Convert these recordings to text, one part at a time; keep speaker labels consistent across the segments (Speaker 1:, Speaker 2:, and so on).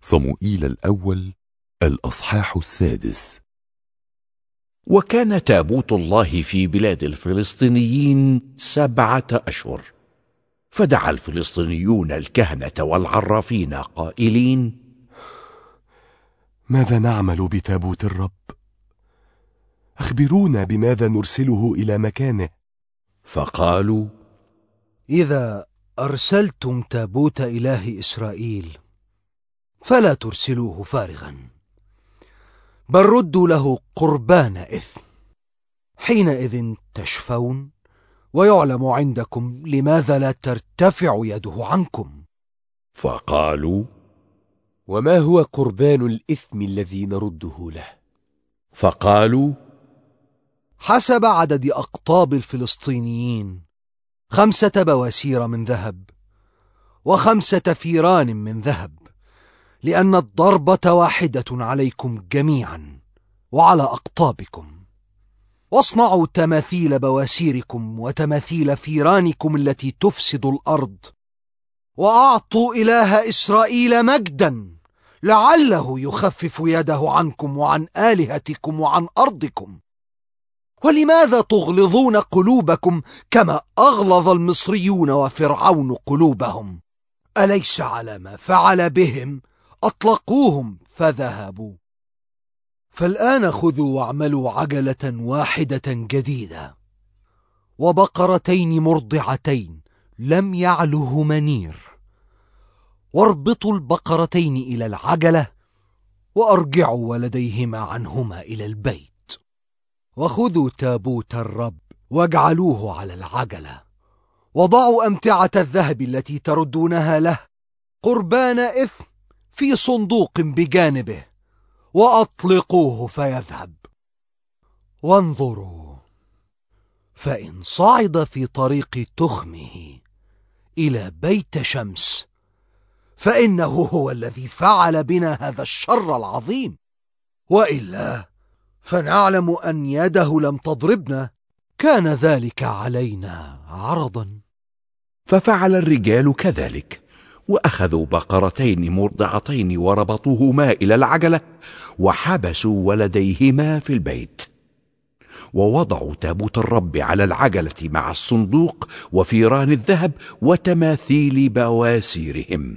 Speaker 1: صموئيل الأول الأصحاح 6.
Speaker 2: وكان تابوت الله في بلاد الفلسطينيين 7 أشهر، فدعا الفلسطينيون الكهنة والعرافين قائلين:
Speaker 3: ماذا نعمل بتابوت الرب؟ أخبرونا بماذا نرسله إلى مكانه.
Speaker 2: فقالوا:
Speaker 4: إذا أرسلتم تابوت إله إسرائيل فلا ترسلوه فارغا، بل ردوا له قربان إثم. حينئذ تشفون ويعلم عندكم لماذا لا ترتفع يده عنكم.
Speaker 2: فقالوا:
Speaker 5: وما هو قربان الإثم الذي نرده له؟
Speaker 2: فقالوا:
Speaker 4: حسب عدد أقطاب الفلسطينيين 5 بواسير من ذهب و5 فيران من ذهب، لأن الضربة واحدة عليكم جميعا وعلى أقطابكم. واصنعوا تماثيل بواسيركم وتماثيل فيرانكم التي تفسد الأرض، وأعطوا إله إسرائيل مجدا لعله يخفف يده عنكم وعن آلهتكم وعن أرضكم. ولماذا تغلظون قلوبكم كما أغلظ المصريون وفرعون قلوبهم؟ أليس على ما فعل بهم أطلقوهم فذهبوا؟ فالآن خذوا واعملوا عجلة واحدة جديدة، وبقرتين مرضعتين لم يعلهما نير، واربطوا البقرتين إلى العجلة وأرجعوا ولديهما عنهما إلى البيت. وخذوا تابوت الرب واجعلوه على العجلة، وضعوا أمتعة الذهب التي تردونها له قربان إثم في صندوق بجانبه، وأطلقوه فيذهب. وانظروا، فإن صعد في طريق تخمه إلى بيت شمس فإنه هو الذي فعل بنا هذا الشر العظيم، وإلا فنعلم أن يده لم تضربنا، كان ذلك علينا عرضا.
Speaker 2: ففعل الرجال كذلك، وأخذوا بقرتين مرضعتين وربطوهما إلى العجلة، وحبسوا ولديهما في البيت. ووضعوا تابوت الرب على العجلة مع الصندوق وفيران الذهب وتماثيل بواسيرهم.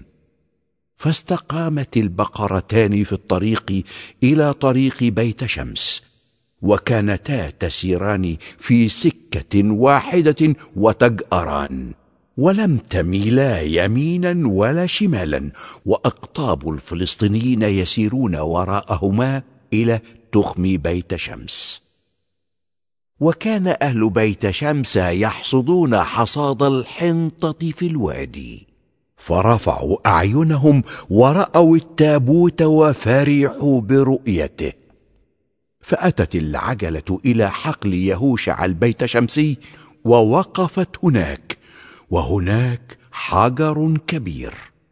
Speaker 2: فاستقامت البقرتان في الطريق إلى طريق بيت شمس، وكانتا تسيران في سكة واحدة وتجأران، ولم تميلا يمينا ولا شمالا، وأقطاب الفلسطينيين يسيرون وراءهما إلى تخم بيت شمس. وكان أهل بيت شمس يحصدون حصاد الحنطة في الوادي، فرفعوا أعينهم ورأوا التابوت وفرحوا برؤيته. فأتت العجلة إلى حقل يهوشع البيت شمسي، ووقفت هناك، وهناك حجر كبير.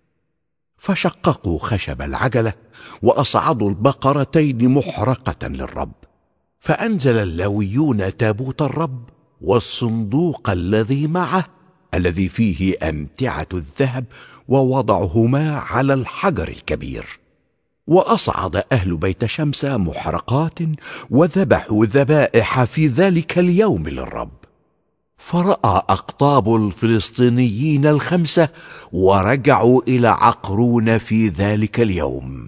Speaker 2: فشققوا خشب العجلة وأصعدوا البقرتين محرقة للرب. فأنزل اللاويون تابوت الرب والصندوق الذي معه الذي فيه أمتعة الذهب، ووضعهما على الحجر الكبير. وأصعد أهل بيت شمس محرقات وذبحوا ذبائح في ذلك اليوم للرب. فرأى أقطاب الفلسطينيين 5 ورجعوا إلى عقرون في ذلك اليوم.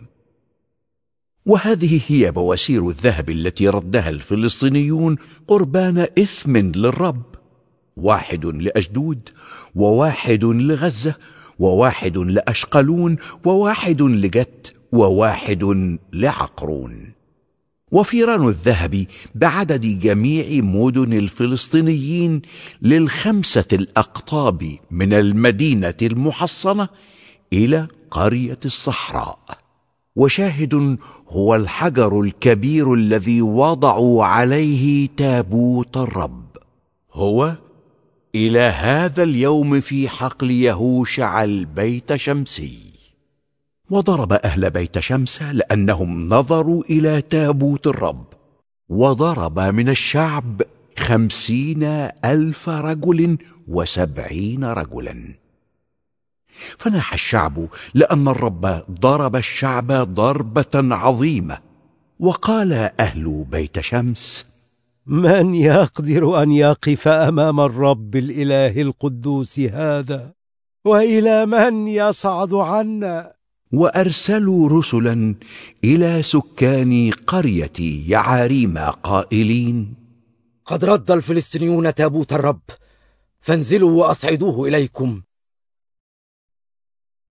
Speaker 2: وهذه هي بواسير الذهب التي ردها الفلسطينيون قربان إثم للرب: 1 لأشدود، و1 لغزة، و1 لأشقلون، و1 لجت، و1 لعقرون. وفيران الذهب بعدد جميع مدن الفلسطينيين ل5 الأقطاب من المدينة المحصنة إلى قرية الصحراء. وشاهد هو الحجر الكبير الذي وضعوا عليه تابوت الرب، هو إلى هذا اليوم في حقل يهوشع البيت شمسي. وضرب أهل بيت شمس لأنهم نظروا إلى تابوت الرب، وضرب من الشعب 50,000 رجل و70 رجلا. فناح الشعب لأن الرب ضرب الشعب ضربة عظيمة. وقال أهل بيت شمس:
Speaker 6: من يقدر أن يقف أمام الرب الإله القدوس هذا؟ وإلى من يصعد عنا؟
Speaker 2: وأرسلوا رسلا إلى سكان قرية يعاريم قائلين:
Speaker 7: قد رد الفلسطينيون تابوت الرب، فانزلوا وأصعدوه إليكم